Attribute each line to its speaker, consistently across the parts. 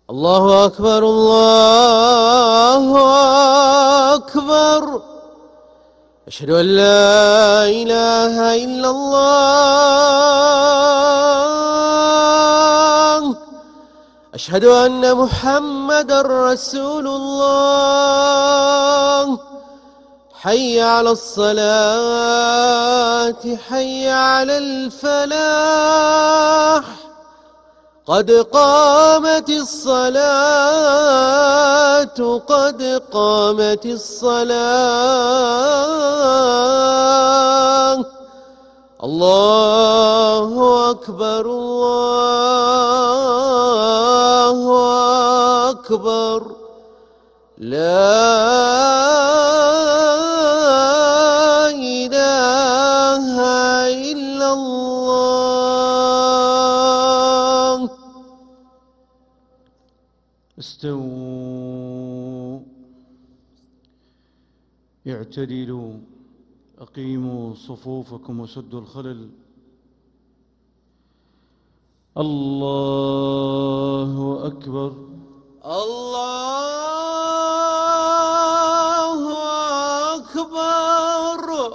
Speaker 1: الله أكبر الله أكبر. أشهد أن لا إله إلا الله. أشهد أن محمدًا رسول الله. حي على الصلاة حي على الفلاح. قد قامت الصلاة قد قامت الصلاة. الله أكبر الله أكبر. لا إله إلا الله.
Speaker 2: استووا اعتدلوا أقيموا صفوفكم وسدوا الخلل. الله أكبر
Speaker 1: الله أكبر.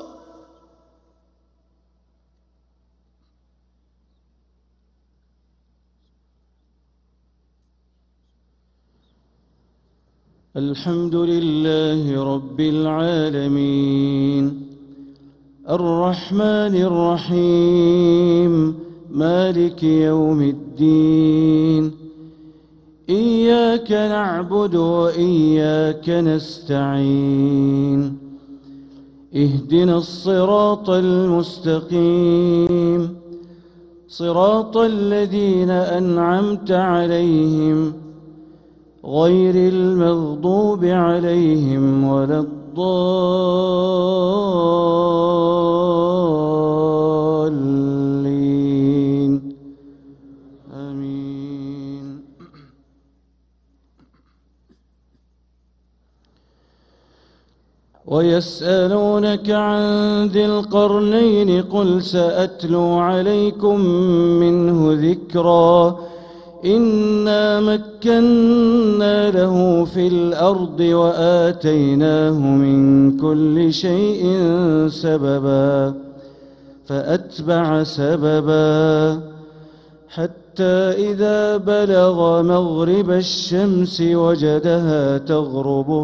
Speaker 2: الحمد لله رب العالمين الرحمن الرحيم مالك يوم الدين. إياك نعبد وإياك نستعين. اهدنا الصراط المستقيم صراط الذين أنعمت عليهم غير المغضوب عليهم ولا الضالين. آمين. ويسألونك عن ذي القرنين قل سأتلو عليكم منه ذكرا. إنا مكنا له في الأرض وآتيناه من كل شيء سببا فأتبع سببا حتى إذا بلغ مغرب الشمس وجدها تغرب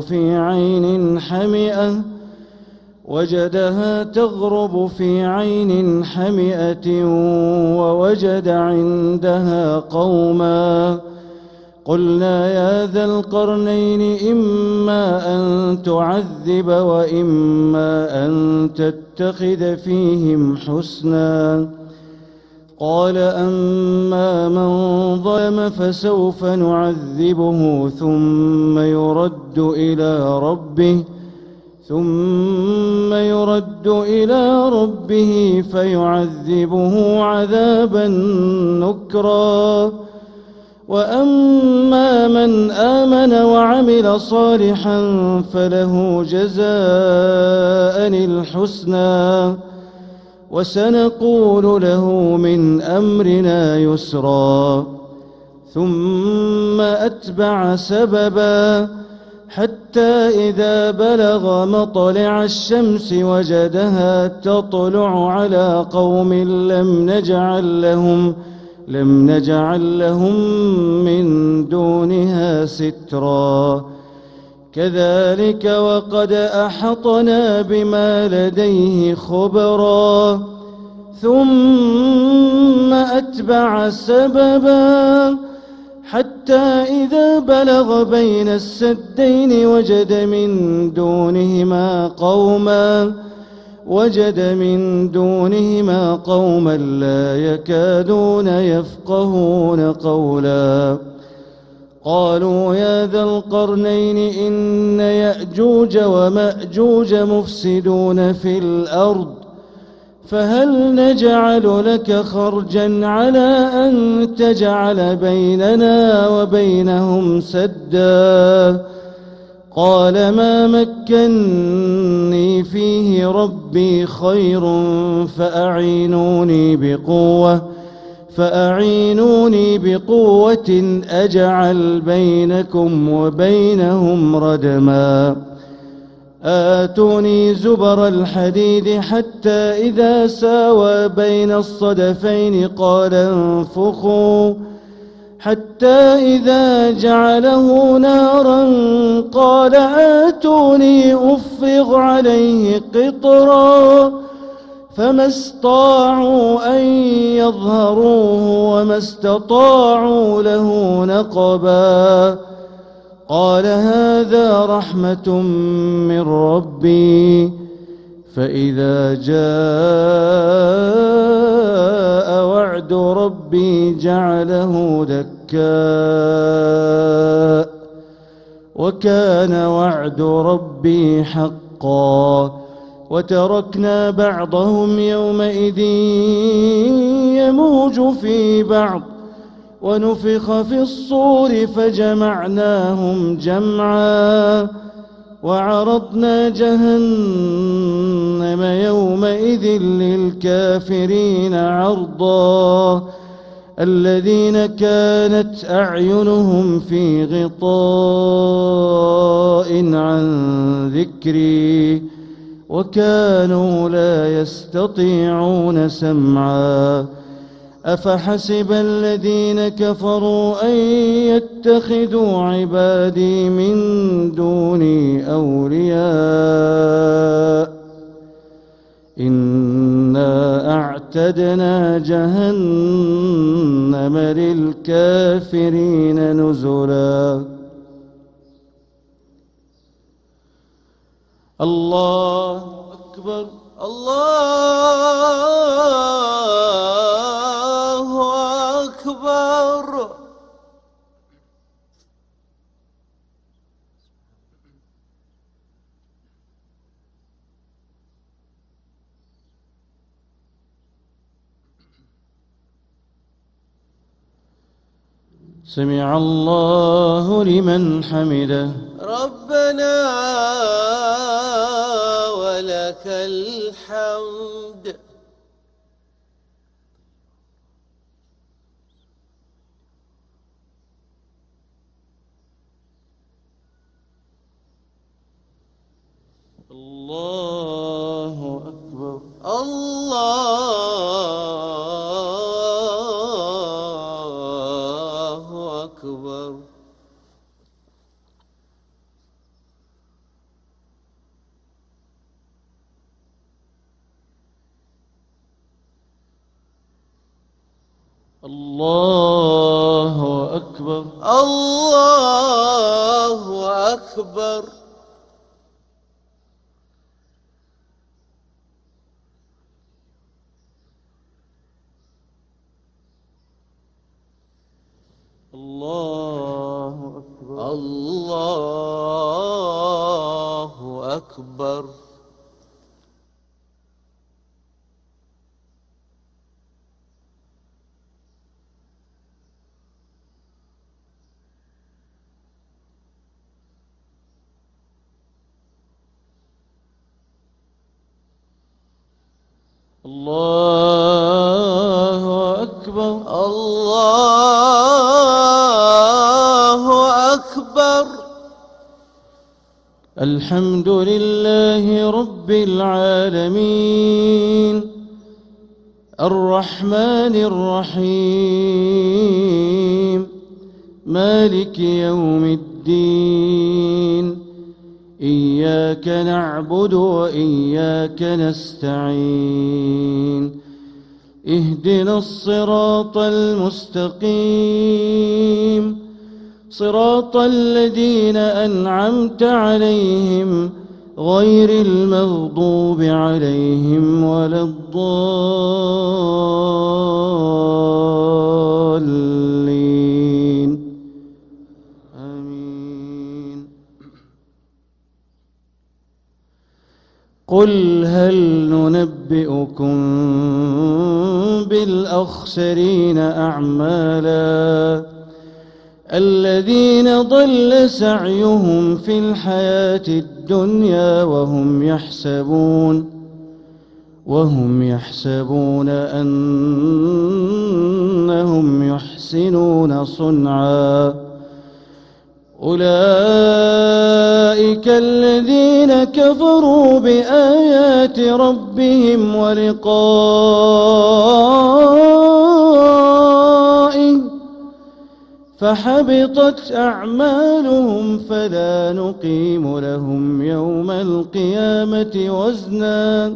Speaker 2: في عين حمئة ووجد عندها قوما. قلنا يا ذا القرنين إما أن تعذب وإما أن تتخذ فيهم حسنا. قال أما من ظلم فسوف نعذبه ثم يرد إلى ربه فيعذبه عذابا نكرا. وأما من آمن وعمل صالحا فله جزاء الحسنى وسنقول له من أمرنا يسرا. ثم أتبع سببا حتى إذا بلغ مطلع الشمس وجدها تطلع على قوم لم نجعل لهم من دونها سترا. كذلك وقد أحطنا بما لديه خبرا. ثم أتبع سببا حتى إذا بلغ بين السدين وجد من دونهما قوما لا يكادون يفقهون قولا. قالوا يا ذا القرنين إن يأجوج ومأجوج مفسدون في الأرض فهل نجعل لك خرجا على أن تجعل بيننا وبينهم سدا. قال ما مكني فيه ربي خير فأعينوني فأعينوني بقوة أجعل بينكم وبينهم ردما آتوني زبر الحديد حتى إذا ساوى بين الصدفين قال انفخوا حتى إذا جعله نارا قال آتوني أفرغ عليه قطرا فما استطاعوا أن يظهروه وما استطاعوا له نقبا قال هذا رحمة من ربي فإذا جاء وعد ربي جعله دكاء وكان وعد ربي حقا وتركنا بعضهم يومئذ يموج في بعض ونفخ في الصور فجمعناهم جمعا وعرضنا جهنم يومئذ للكافرين عرضا الذين كانت أعينهم في غطاء عن ذكري وكانوا لا يستطيعون سمعا أفحسب الذين كفروا أن يتخذوا عبادي من دوني أولياء إنا أعتدنا جهنم للكافرين نزلا الله أكبر
Speaker 1: الله أكبر.
Speaker 2: سمع الله لمن حمده
Speaker 1: ربنا ولك الحمد.
Speaker 2: الله أكبر
Speaker 1: الله أكبر.
Speaker 2: الله أكبر
Speaker 1: الله أكبر.
Speaker 2: الله أكبر
Speaker 1: الله أكبر.
Speaker 2: الله أكبر
Speaker 1: الله أكبر.
Speaker 2: الحمد لله رب العالمين الرحمن الرحيم مالك يوم الدين إياك نعبد وإياك نستعين اهدنا الصراط المستقيم صراط الذين أنعمت عليهم غير المغضوب عليهم ولا الضالين آمين. قل هل ننبئكم بالأخسرين أعمالا الذين ضل سعيهم في الحياة الدنيا وهم يحسبون هم يحسنون صنعا أولئك الذين كفروا بآيات ربهم ولقائه فحبطت أعمالهم فلا نقيم لهم يوم القيامة وزنا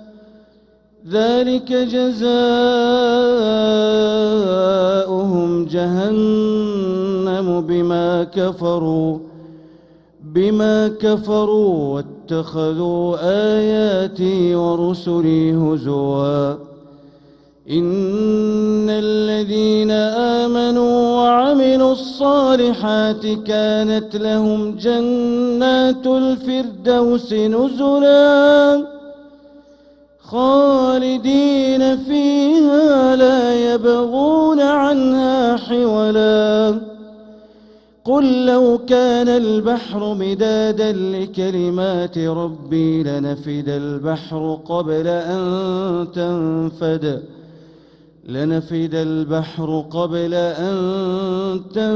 Speaker 2: ذلك جزاؤهم جهنم بما كفروا واتخذوا آياتي ورسلي هزوا إن الذين آمنوا وعملوا الصالحات كانت لهم جنات الفردوس نزلا خالدين فيها لا يبغون عنها حولا قل لو كان البحر مدادا لكلمات ربي لنفد البحر قبل أن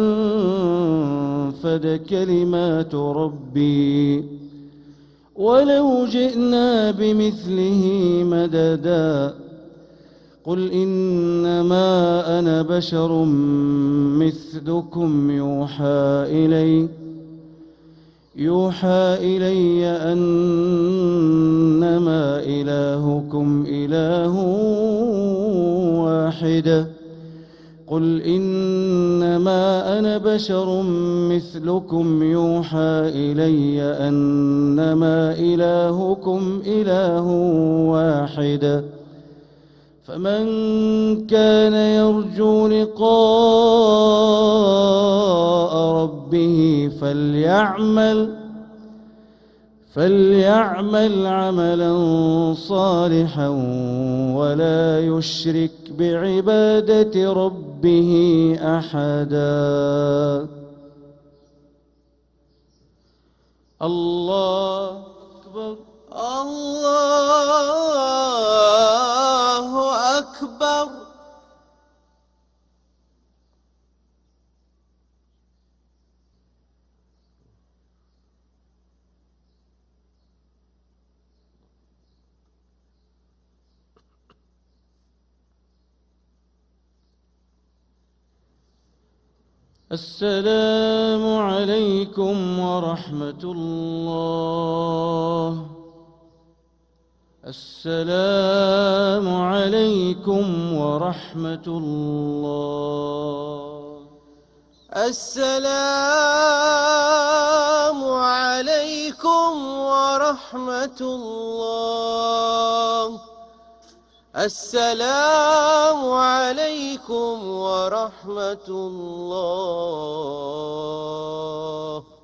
Speaker 2: تنفد كلمات ربي ولو جئنا بمثله مددا قل إنما أنا بشر مثلكم يوحى إلي أنما إلهكم إله واحد قل إنما أنا بشر مثلكم يوحى إلي أنما إلهكم إله واحد فمن كان يرجو لقاء ربه فليعمل عملا صالحا ولا يشرك بعبادة ربه أحدا الله أكبر
Speaker 1: الله أكبر
Speaker 2: السلام عليكم ورحمة الله السلام عليكم ورحمة الله
Speaker 1: السلام عليكم ورحمة الله السلام عليكم ورحمة الله